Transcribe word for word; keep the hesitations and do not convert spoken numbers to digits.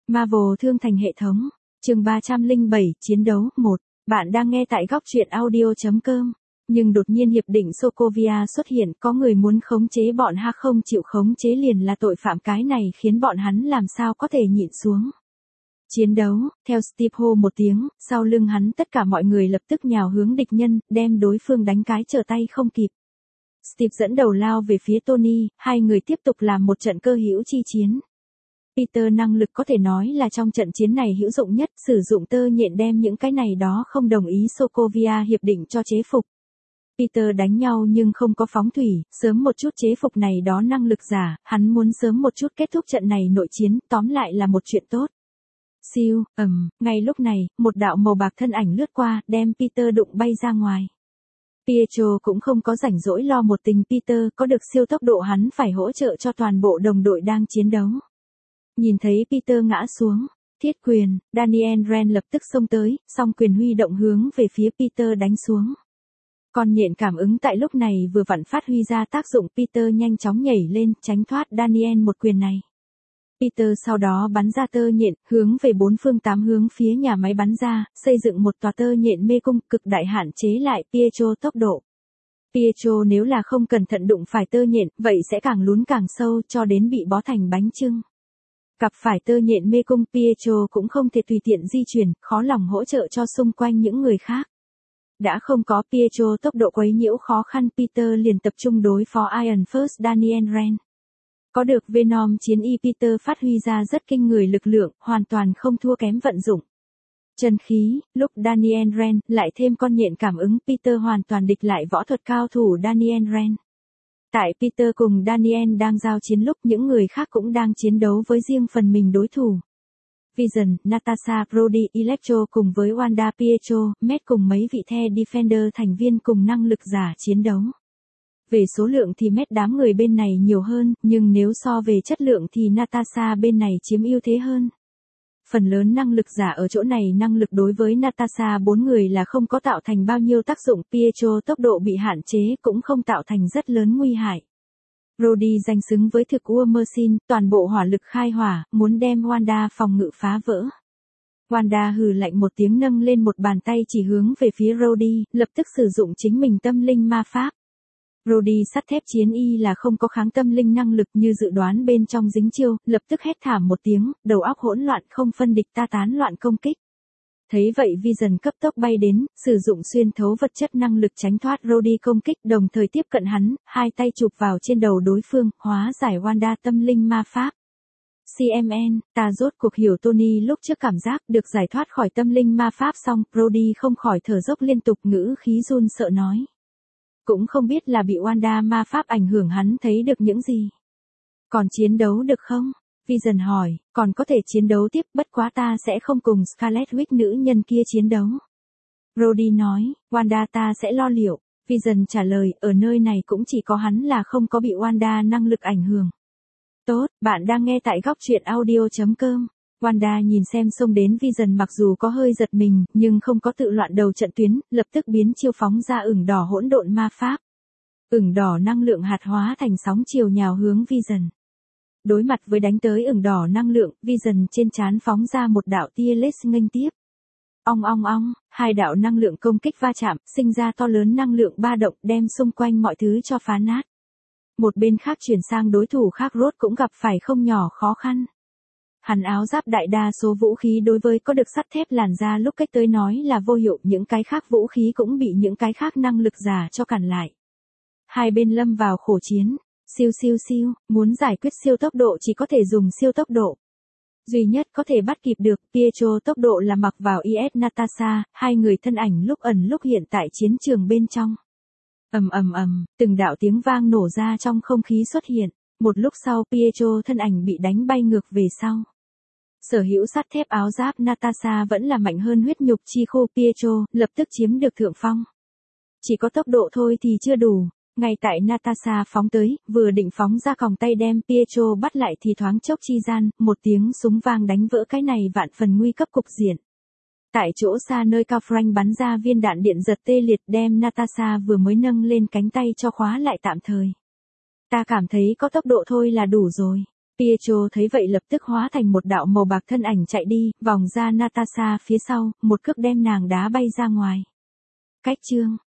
Marvel Thương Thành Hệ Thống, chương ba trăm lẻ bảy, Chiến đấu, một. Bạn đang nghe tại góc truyện audio chấm com. Nhưng đột nhiên hiệp định Sokovia xuất hiện, có người muốn khống chế bọn ha không chịu khống chế liền là tội phạm, cái này khiến bọn hắn làm sao có thể nhịn xuống. Chiến đấu, theo Steve hô một tiếng, sau lưng hắn tất cả mọi người lập tức nhào hướng địch nhân, đem đối phương đánh cái trở tay không kịp. Steve dẫn đầu lao về phía Tony, hai người tiếp tục làm một trận cơ hữu chi chiến. Peter năng lực có thể nói là trong trận chiến này hữu dụng nhất, sử dụng tơ nhện đem những cái này đó không đồng ý Sokovia hiệp định cho chế phục. Peter đánh nhau nhưng không có phóng thủy, sớm một chút chế phục này đó năng lực giả, hắn muốn sớm một chút kết thúc trận này nội chiến, tóm lại là một chuyện tốt. Siêu, ầm, ngay lúc này, một đạo màu bạc thân ảnh lướt qua, đem Peter đụng bay ra ngoài. Pietro cũng không có rảnh rỗi lo một tình Peter, có được siêu tốc độ hắn phải hỗ trợ cho toàn bộ đồng đội đang chiến đấu. Nhìn thấy Peter ngã xuống, thiết quyền, Daniel Ren lập tức xông tới, song quyền huy động hướng về phía Peter đánh xuống. Con nhện cảm ứng tại lúc này vừa vặn phát huy ra tác dụng, Peter nhanh chóng nhảy lên, tránh thoát Daniel một quyền này. Peter sau đó bắn ra tơ nhện, hướng về bốn phương tám hướng phía nhà máy bắn ra, xây dựng một tòa tơ nhện mê cung, cực đại hạn chế lại Pietro tốc độ. Pietro nếu là không cẩn thận đụng phải tơ nhện, vậy sẽ càng lún càng sâu cho đến bị bó thành bánh chưng. Gặp phải tơ nhện mê cung, Pietro cũng không thể tùy tiện di chuyển, khó lòng hỗ trợ cho xung quanh những người khác. Đã không có Pietro tốc độ quấy nhiễu khó khăn, Peter liền tập trung đối phó Iron First Daniel Ren. Có được Venom chiến y, Peter phát huy ra rất kinh người lực lượng, hoàn toàn không thua kém vận dụng. Chân khí, lúc Daniel Ren, lại thêm con nhện cảm ứng, Peter hoàn toàn địch lại võ thuật cao thủ Daniel Ren. Tại Peter cùng Daniel đang giao chiến lúc những người khác cũng đang chiến đấu với riêng phần mình đối thủ. Vision, Natasha, Brody, Electro cùng với Wanda, Pietro, Matt cùng mấy vị The Defender thành viên cùng năng lực giả chiến đấu. Về số lượng thì Matt đám người bên này nhiều hơn, nhưng nếu so về chất lượng thì Natasha bên này chiếm ưu thế hơn. Phần lớn năng lực giả ở chỗ này năng lực đối với Natasha bốn người là không có tạo thành bao nhiêu tác dụng, Pietro tốc độ bị hạn chế cũng không tạo thành rất lớn nguy hại. Brody danh xứng với thực War Machine, toàn bộ hỏa lực khai hỏa, muốn đem Wanda phòng ngự phá vỡ. Wanda hừ lạnh một tiếng nâng lên một bàn tay chỉ hướng về phía Brody, lập tức sử dụng chính mình tâm linh ma pháp. Brody sắt thép chiến y là không có kháng tâm linh năng lực như dự đoán bên trong dính chiêu, lập tức hét thảm một tiếng, đầu óc hỗn loạn không phân địch ta tán loạn công kích. Thấy vậy Vision cấp tốc bay đến, sử dụng xuyên thấu vật chất năng lực tránh thoát Brody công kích, đồng thời tiếp cận hắn, hai tay chụp vào trên đầu đối phương, hóa giải Wanda tâm linh ma pháp. xê em en, ta rốt cuộc hiểu Tony lúc trước cảm giác được giải thoát khỏi tâm linh ma pháp xong, Brody không khỏi thở dốc liên tục, ngữ khí run sợ nói. Cũng không biết là bị Wanda ma pháp ảnh hưởng hắn thấy được những gì. Còn chiến đấu được không? Vision hỏi, còn có thể chiến đấu tiếp, bất quá ta sẽ không cùng Scarlet Witch nữ nhân kia chiến đấu. Brody nói, Wanda ta sẽ lo liệu. Vision trả lời, ở nơi này cũng chỉ có hắn là không có bị Wanda năng lực ảnh hưởng. Tốt, bạn đang nghe tại góc truyện audio chấm com. Wanda nhìn xem xông đến Vision mặc dù có hơi giật mình, nhưng không có tự loạn đầu trận tuyến, lập tức biến chiêu phóng ra ửng đỏ hỗn độn ma pháp. Ửng đỏ năng lượng hạt hóa thành sóng chiều nhào hướng Vision. Đối mặt với đánh tới ửng đỏ năng lượng, Vision trên trán phóng ra một đạo tia laser nghênh tiếp. Ong ong ong, hai đạo năng lượng công kích va chạm, sinh ra to lớn năng lượng ba động đem xung quanh mọi thứ cho phá nát. Một bên khác chuyển sang đối thủ khác, Rốt cũng gặp phải không nhỏ khó khăn. Hắn áo giáp đại đa số vũ khí đối với có được sắt thép làn da lúc cách tới nói là vô hiệu, những cái khác vũ khí cũng bị những cái khác năng lực giả cho cản lại. Hai bên lâm vào khổ chiến, siêu siêu siêu, muốn giải quyết siêu tốc độ chỉ có thể dùng siêu tốc độ. Duy nhất có thể bắt kịp được Pietro tốc độ là mặc vào i ét Natasha, hai người thân ảnh lúc ẩn lúc hiện tại chiến trường bên trong. Ầm ầm ầm, từng đạo tiếng vang nổ ra trong không khí xuất hiện. Một lúc sau Pietro thân ảnh bị đánh bay ngược về sau. Sở hữu sắt thép áo giáp Natasha vẫn là mạnh hơn huyết nhục chi khô Pietro, lập tức chiếm được thượng phong. Chỉ có tốc độ thôi thì chưa đủ, ngay tại Natasha phóng tới, vừa định phóng ra còng tay đem Pietro bắt lại thì thoáng chốc chi gian, một tiếng súng vang đánh vỡ cái này vạn phần nguy cấp cục diện. Tại chỗ xa nơi cao Frank bắn ra viên đạn điện giật tê liệt đem Natasha vừa mới nâng lên cánh tay cho khóa lại tạm thời. Ta cảm thấy có tốc độ thôi là đủ rồi. Pietro thấy vậy lập tức hóa thành một đạo màu bạc thân ảnh chạy đi, vòng ra Natasha phía sau, một cước đem nàng đá bay ra ngoài. Cách chương